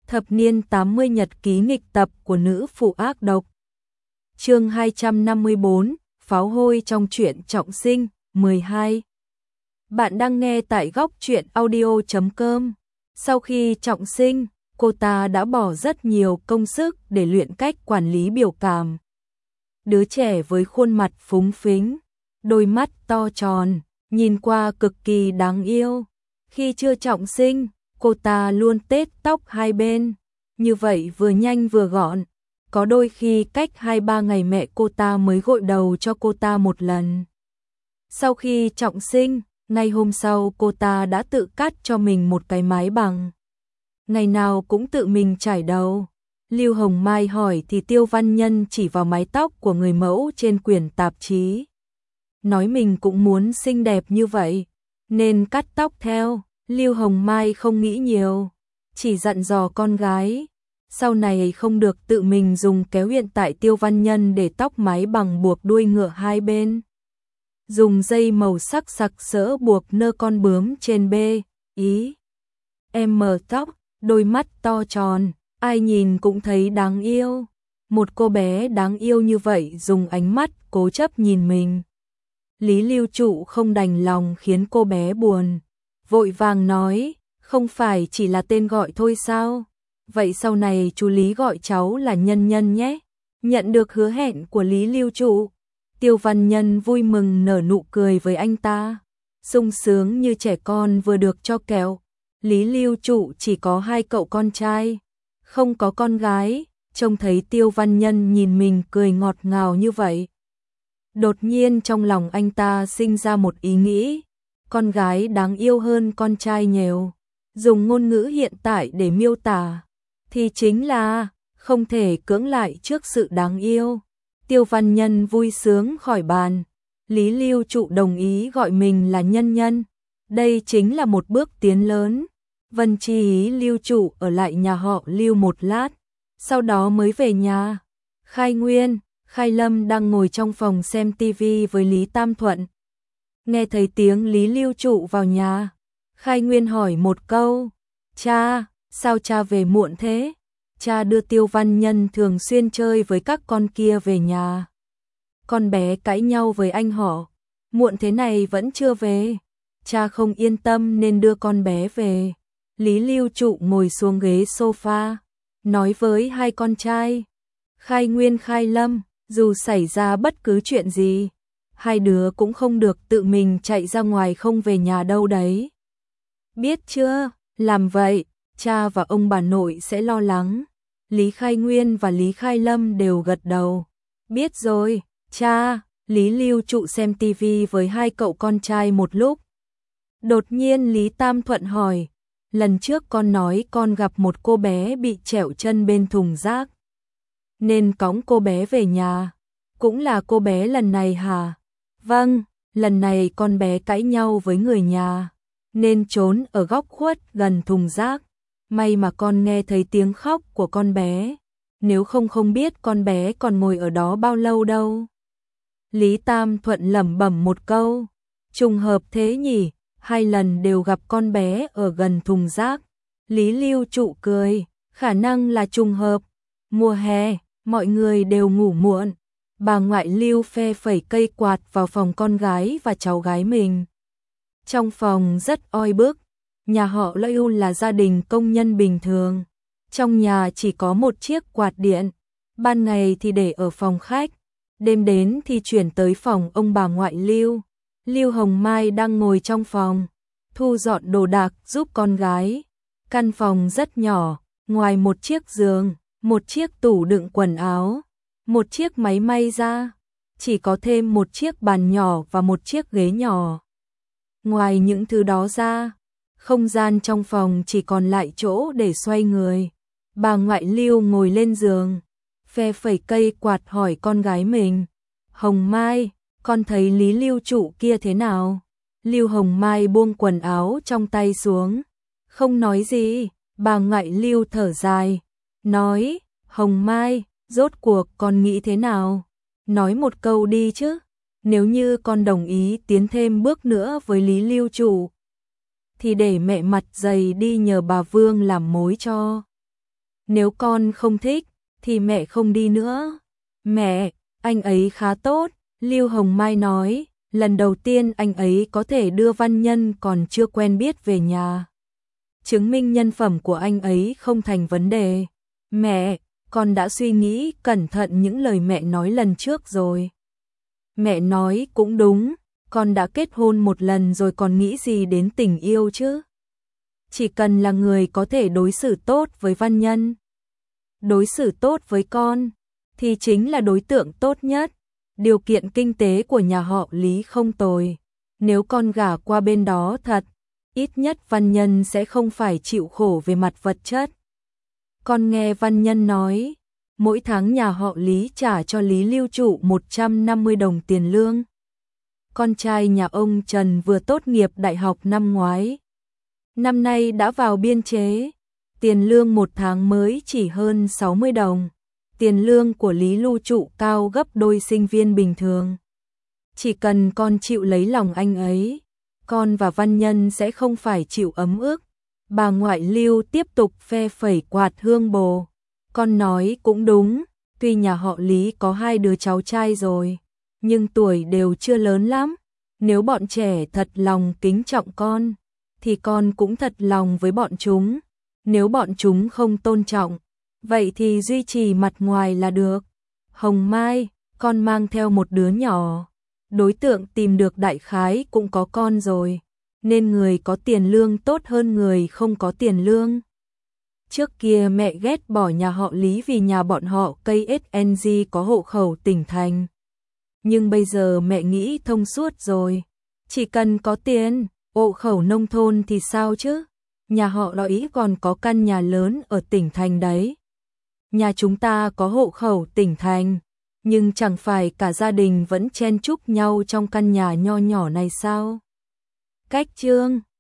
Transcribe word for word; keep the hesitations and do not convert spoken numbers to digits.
Thập niên tám mươi nhật ký nghịch tập của nữ phụ ác độc. Chương hai trăm năm mươi bốn, pháo hôi trong truyện trọng sinh, mười hai. Bạn đang nghe tại góc truyện audio chấm com. Sau khi trọng sinh, cô ta đã bỏ rất nhiều công sức để luyện cách quản lý biểu cảm. Đứa trẻ với khuôn mặt phúng phính, đôi mắt to tròn, nhìn qua cực kỳ đáng yêu. Khi chưa trọng sinh, cô ta luôn tết tóc hai bên, như vậy vừa nhanh vừa gọn. Có đôi khi cách hai ba ngày mẹ cô ta mới gội đầu cho cô ta một lần. Sau khi trọng sinh, ngay hôm sau cô ta đã tự cắt cho mình một cái mái bằng. Ngày nào cũng tự mình chải đầu. Lưu Hồng Mai hỏi thì Tiêu Văn Nhân chỉ vào mái tóc của người mẫu trên quyển tạp chí. Nói mình cũng muốn xinh đẹp như vậy, nên cắt tóc theo. Lưu Hồng Mai không nghĩ nhiều, chỉ dặn dò con gái, sau này không được tự mình dùng kéo. Hiện tại Tiêu Văn Nhân để tóc mái bằng buộc đuôi ngựa hai bên, dùng dây màu sắc sặc sỡ buộc nơ con bướm trên bê, ý. Em mờ tóc, đôi mắt to tròn, ai nhìn cũng thấy đáng yêu. Một cô bé đáng yêu như vậy dùng ánh mắt cố chấp nhìn mình. Lý Lưu Trụ không đành lòng khiến cô bé buồn, vội vàng nói, không phải chỉ là tên gọi thôi sao? Vậy sau này chú Lý gọi cháu là Nhân Nhân nhé. Nhận được hứa hẹn của Lý Lưu Trụ, Tiêu Văn Nhân vui mừng nở nụ cười với anh ta, sung sướng như trẻ con vừa được cho kẹo. Lý Lưu Trụ chỉ có hai cậu con trai, không có con gái, trông thấy Tiêu Văn Nhân nhìn mình cười ngọt ngào như vậy. Đột nhiên trong lòng anh ta sinh ra một ý nghĩ, con gái đáng yêu hơn con trai nhiều. Dùng ngôn ngữ hiện tại để miêu tả, thì chính là không thể cưỡng lại trước sự đáng yêu. Tiêu Văn Nhân vui sướng khỏi bàn. Lý Lưu Trụ đồng ý gọi mình là Nhân Nhân. Đây chính là một bước tiến lớn. Vân Chi ý Lưu Trụ ở lại nhà họ Lưu một lát, sau đó mới về nhà. Khai Nguyên, Khai Lâm đang ngồi trong phòng xem tivi với Lý Tam Thuận. Nghe thấy tiếng Lý Lưu Trụ vào nhà, Khai Nguyên hỏi một câu, cha, sao cha về muộn thế? Cha đưa Tiêu Văn Nhân thường xuyên chơi với các con kia về nhà. Con bé cãi nhau với anh họ, muộn thế này vẫn chưa về. Cha không yên tâm nên đưa con bé về. Lý Lưu Trụ ngồi xuống ghế sofa, nói với hai con trai, Khai Nguyên Khai Lâm, dù xảy ra bất cứ chuyện gì, hai đứa cũng không được tự mình chạy ra ngoài không về nhà đâu đấy. Biết chưa, làm vậy, cha và ông bà nội sẽ lo lắng. Lý Khai Nguyên và Lý Khai Lâm đều gật đầu. Biết rồi, cha. Lý Lưu Trụ xem tivi với hai cậu con trai một lúc. Đột nhiên Lý Tam Thuận hỏi, lần trước con nói con gặp một cô bé bị trẹo chân bên thùng rác, nên cõng cô bé về nhà. Cũng là cô bé lần này hả? Vâng, lần này con bé cãi nhau với người nhà, nên trốn ở góc khuất gần thùng rác. May mà con nghe thấy tiếng khóc của con bé, nếu không không biết con bé còn ngồi ở đó bao lâu đâu. Lý Tam Thuận lẩm bẩm một câu, trùng hợp thế nhỉ, hai lần đều gặp con bé ở gần thùng rác. Lý Lưu Trụ cười, khả năng là trùng hợp. Mùa hè, mọi người đều ngủ muộn. Bà ngoại Lưu phe phẩy cây quạt vào phòng con gái và cháu gái mình. Trong phòng rất oi bức, nhà họ Lưu là gia đình công nhân bình thường. Trong nhà chỉ có một chiếc quạt điện, ban ngày thì để ở phòng khách, đêm đến thì chuyển tới phòng ông bà ngoại Lưu. Lưu Hồng Mai đang ngồi trong phòng, thu dọn đồ đạc giúp con gái. Căn phòng rất nhỏ, ngoài một chiếc giường, một chiếc tủ đựng quần áo, một chiếc máy may ra, chỉ có thêm một chiếc bàn nhỏ và một chiếc ghế nhỏ. Ngoài những thứ đó ra, không gian trong phòng chỉ còn lại chỗ để xoay người. Bà ngoại Lưu ngồi lên giường, phe phẩy cây quạt hỏi con gái mình, Hồng Mai, con thấy Lý Lưu Trụ kia thế nào? Lưu Hồng Mai buông quần áo trong tay xuống, không nói gì. Bà ngoại Lưu thở dài, nói, Hồng Mai, rốt cuộc con nghĩ thế nào? Nói một câu đi chứ. Nếu như con đồng ý tiến thêm bước nữa với Lý Lưu Trụ, thì để mẹ mặt dày đi nhờ bà Vương làm mối cho. Nếu con không thích, thì mẹ không đi nữa. Mẹ, anh ấy khá tốt, Lưu Hồng Mai nói, lần đầu tiên anh ấy có thể đưa Văn Nhân còn chưa quen biết về nhà. Chứng minh nhân phẩm của anh ấy không thành vấn đề. Mẹ, con đã suy nghĩ cẩn thận những lời mẹ nói lần trước rồi. Mẹ nói cũng đúng, con đã kết hôn một lần rồi còn nghĩ gì đến tình yêu chứ? Chỉ cần là người có thể đối xử tốt với Văn Nhân, đối xử tốt với con, thì chính là đối tượng tốt nhất. Điều kiện kinh tế của nhà họ Lý không tồi. Nếu con gả qua bên đó thật, ít nhất Văn Nhân sẽ không phải chịu khổ về mặt vật chất. Con nghe Văn Nhân nói, mỗi tháng nhà họ Lý trả cho Lý Lưu Trụ một trăm năm mươi đồng tiền lương. Con trai nhà ông Trần vừa tốt nghiệp đại học năm ngoái, năm nay đã vào biên chế, tiền lương một tháng mới chỉ hơn sáu mươi đồng. Tiền lương của Lý Lưu Trụ cao gấp đôi sinh viên bình thường. Chỉ cần con chịu lấy lòng anh ấy, con và Văn Nhân sẽ không phải chịu ấm ức. Bà ngoại Lưu tiếp tục phe phẩy quạt hương bồ. Con nói cũng đúng, tuy nhà họ Lý có hai đứa cháu trai rồi, nhưng tuổi đều chưa lớn lắm. Nếu bọn trẻ thật lòng kính trọng con, thì con cũng thật lòng với bọn chúng. Nếu bọn chúng không tôn trọng, vậy thì duy trì mặt ngoài là được. Hồng Mai, con mang theo một đứa nhỏ. Đối tượng tìm được đại khái cũng có con rồi, nên người có tiền lương tốt hơn người không có tiền lương. Trước kia mẹ ghét bỏ nhà họ Lý vì nhà bọn họ ca ét en giê có hộ khẩu tỉnh thành. Nhưng bây giờ mẹ nghĩ thông suốt rồi. Chỉ cần có tiền, hộ khẩu nông thôn thì sao chứ? Nhà họ Lý còn có căn nhà lớn ở tỉnh thành đấy. Nhà chúng ta có hộ khẩu tỉnh thành, nhưng chẳng phải cả gia đình vẫn chen chúc nhau trong căn nhà nho nhỏ này sao? Cách chương